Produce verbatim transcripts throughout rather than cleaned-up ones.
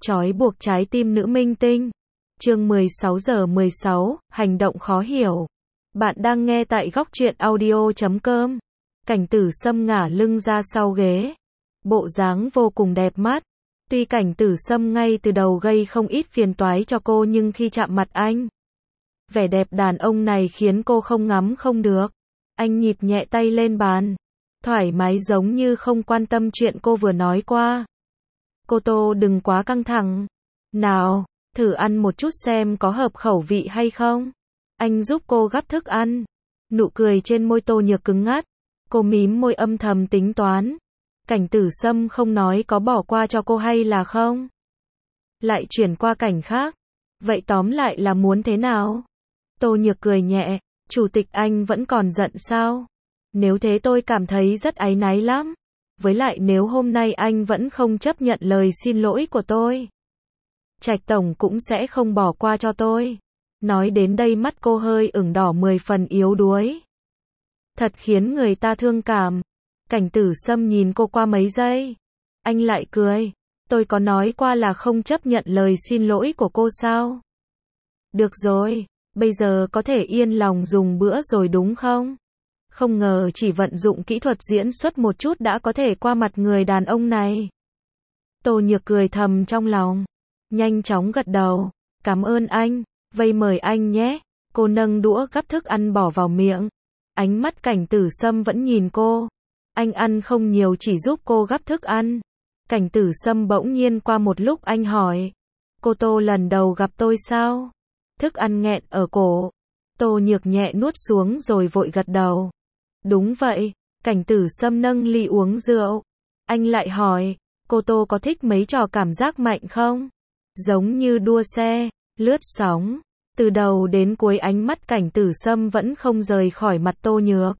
Trói buộc trái tim nữ minh tinh. Chương mười sáu giờ mười sáu, hành động khó hiểu. Bạn đang nghe tại góc truyện audio chấm com. Cảnh Tử Sâm ngả lưng ra sau ghế. Bộ dáng vô cùng đẹp mắt. Tuy Cảnh Tử Sâm ngay từ đầu gây không ít phiền toái cho cô nhưng khi chạm mặt anh, vẻ đẹp đàn ông này khiến cô không ngắm không được. Anh nhịp nhẹ tay lên bàn, thoải mái giống như không quan tâm chuyện cô vừa nói qua. Cô Tô đừng quá căng thẳng. Nào, thử ăn một chút xem có hợp khẩu vị hay không. Anh giúp cô gắp thức ăn. Nụ cười trên môi Tô Nhược cứng ngắt. Cô mím môi âm thầm tính toán. Cảnh Tử Sâm không nói có bỏ qua cho cô hay là không. Lại chuyển qua cảnh khác. Vậy tóm lại là muốn thế nào? Tô Nhược cười nhẹ. Chủ tịch anh vẫn còn giận sao? Nếu thế tôi cảm thấy rất áy náy lắm. Với lại nếu hôm nay anh vẫn không chấp nhận lời xin lỗi của tôi, Trạch Tổng cũng sẽ không bỏ qua cho tôi. Nói đến đây mắt cô hơi ửng đỏ mười phần yếu đuối. Thật khiến người ta thương cảm. Cảnh Tử Sâm nhìn cô qua mấy giây. Anh lại cười. Tôi có nói qua là không chấp nhận lời xin lỗi của cô sao? Được rồi, bây giờ có thể yên lòng dùng bữa rồi đúng không? Không ngờ chỉ vận dụng kỹ thuật diễn xuất một chút đã có thể qua mặt người đàn ông này. Tô Nhược cười thầm trong lòng. Nhanh chóng gật đầu. Cảm ơn anh. Vây mời anh nhé. Cô nâng đũa gắp thức ăn bỏ vào miệng. Ánh mắt Cảnh Tử Sâm vẫn nhìn cô. Anh ăn không nhiều chỉ giúp cô gắp thức ăn. Cảnh Tử Sâm bỗng nhiên qua một lúc anh hỏi. Cô Tô lần đầu gặp tôi sao? Thức ăn nghẹn ở cổ. Tô Nhược nhẹ nuốt xuống rồi vội gật đầu. Đúng vậy. Cảnh Tử Sâm nâng ly uống rượu. Anh lại hỏi. Cô Tô có thích mấy trò cảm giác mạnh không? Giống như đua xe, lướt sóng. Từ đầu đến cuối ánh mắt Cảnh Tử Sâm vẫn không rời khỏi mặt Tô Nhược.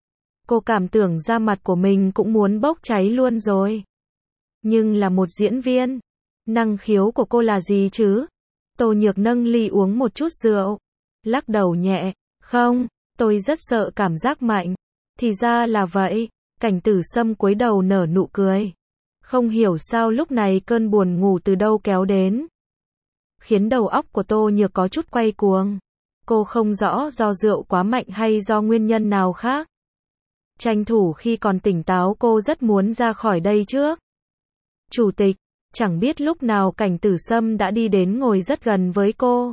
Cô cảm tưởng da mặt của mình cũng muốn bốc cháy luôn rồi. Nhưng là một diễn viên. Năng khiếu của cô là gì chứ? Tô Nhược nâng ly uống một chút rượu. Lắc đầu nhẹ. Không, tôi rất sợ cảm giác mạnh. Thì ra là vậy. Cảnh Tử Sâm cúi đầu nở nụ cười. Không hiểu sao lúc này cơn buồn ngủ từ đâu kéo đến, khiến đầu óc của Tô Nhược có chút quay cuồng. Cô không rõ do rượu quá mạnh hay do nguyên nhân nào khác. Tranh thủ khi còn tỉnh táo cô rất muốn ra khỏi đây trước. Chủ tịch, chẳng biết lúc nào Cảnh Tử Sâm đã đi đến ngồi rất gần với cô.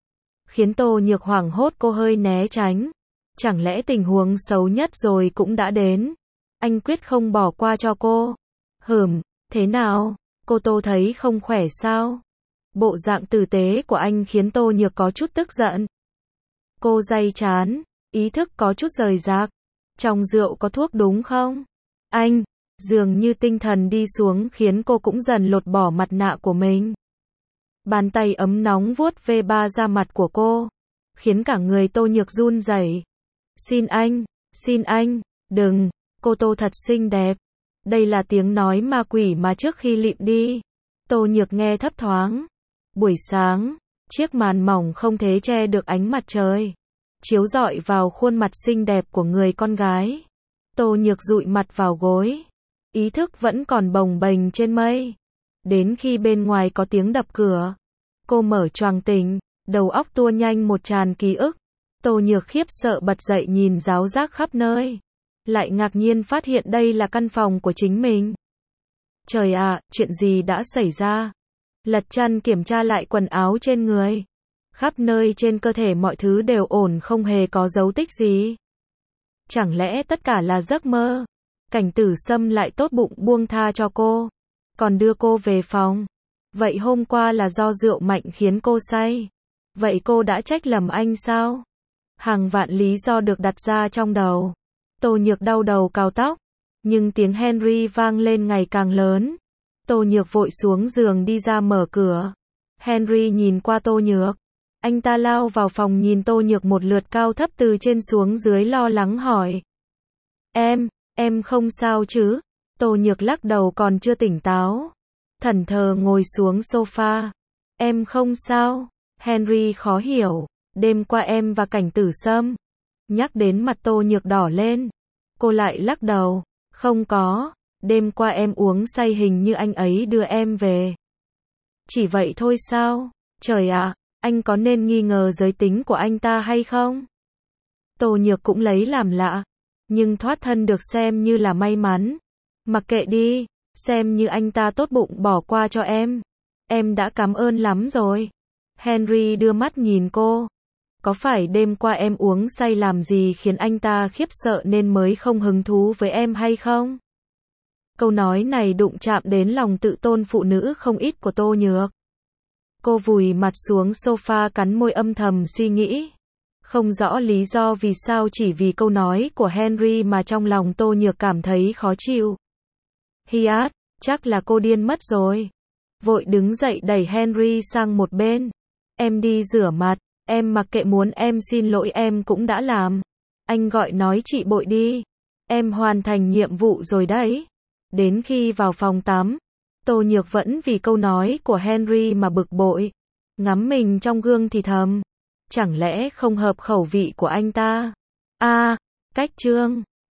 Khiến Tô Nhược hoảng hốt cô hơi né tránh. Chẳng lẽ tình huống xấu nhất rồi cũng đã đến? Anh quyết không bỏ qua cho cô. Hừm, thế nào? Cô Tô thấy không khỏe sao? Bộ dạng tử tế của anh khiến Tô Nhược có chút tức giận. Cô day chán, ý thức có chút rời rạc. Trong rượu có thuốc đúng không? Anh, dường như tinh thần đi xuống khiến cô cũng dần lột bỏ mặt nạ của mình. Bàn tay ấm nóng vuốt ve ba da mặt của cô, khiến cả người Tô Nhược run rẩy. Xin anh, xin anh, đừng, cô Tô thật xinh đẹp. Đây là tiếng nói ma quỷ mà trước khi lịm đi, Tô Nhược nghe thấp thoáng. Buổi sáng, chiếc màn mỏng không thể che được ánh mặt trời, chiếu rọi vào khuôn mặt xinh đẹp của người con gái. Tô Nhược dụi mặt vào gối, ý thức vẫn còn bồng bềnh trên mây. Đến khi bên ngoài có tiếng đập cửa, cô mở choàng tỉnh, đầu óc tua nhanh một tràn ký ức. Tô Nhược khiếp sợ bật dậy nhìn ráo rác khắp nơi. Lại ngạc nhiên phát hiện đây là căn phòng của chính mình. Trời ạ, chuyện gì đã xảy ra? Lật chăn kiểm tra lại quần áo trên người. Khắp nơi trên cơ thể mọi thứ đều ổn không hề có dấu tích gì. Chẳng lẽ tất cả là giấc mơ? Cảnh Tử Sâm lại tốt bụng buông tha cho cô, còn đưa cô về phòng. Vậy hôm qua là do rượu mạnh khiến cô say. Vậy cô đã trách lầm anh sao? Hàng vạn lý do được đặt ra trong đầu. Tô Nhược đau đầu cào tóc, nhưng tiếng Henry vang lên ngày càng lớn. Tô Nhược vội xuống giường đi ra mở cửa. Henry nhìn qua Tô Nhược. Anh ta lao vào phòng nhìn Tô Nhược một lượt cao thấp từ trên xuống dưới lo lắng hỏi. Em, em không sao chứ? Tô Nhược lắc đầu còn chưa tỉnh táo. Thẫn thờ ngồi xuống sofa. Em không sao. Henry khó hiểu. Đêm qua em và Cảnh Tử Sâm. Nhắc đến mặt Tô Nhược đỏ lên. Cô lại lắc đầu. Không có. Đêm qua em uống say hình như anh ấy đưa em về. Chỉ vậy thôi sao? Trời ạ, anh có nên nghi ngờ giới tính của anh ta hay không? Tô Nhược cũng lấy làm lạ, nhưng thoát thân được xem như là may mắn. Mặc kệ đi, xem như anh ta tốt bụng bỏ qua cho em. Em đã cảm ơn lắm rồi. Henry đưa mắt nhìn cô. Có phải đêm qua em uống say làm gì khiến anh ta khiếp sợ nên mới không hứng thú với em hay không? Câu nói này đụng chạm đến lòng tự tôn phụ nữ không ít của Tô Nhược. Cô vùi mặt xuống sofa cắn môi âm thầm suy nghĩ. Không rõ lý do vì sao chỉ vì câu nói của Henry mà trong lòng Tô Nhược cảm thấy khó chịu. Hiát, chắc là cô điên mất rồi. Vội đứng dậy đẩy Henry sang một bên. Em đi rửa mặt, em mặc kệ muốn em xin lỗi em cũng đã làm. Anh gọi nói chị bội đi. Em hoàn thành nhiệm vụ rồi đấy. Đến khi vào phòng tắm, Tô Nhược vẫn vì câu nói của Henry mà bực bội. Ngắm mình trong gương thì thầm. Chẳng lẽ không hợp khẩu vị của anh ta? A, cách trương.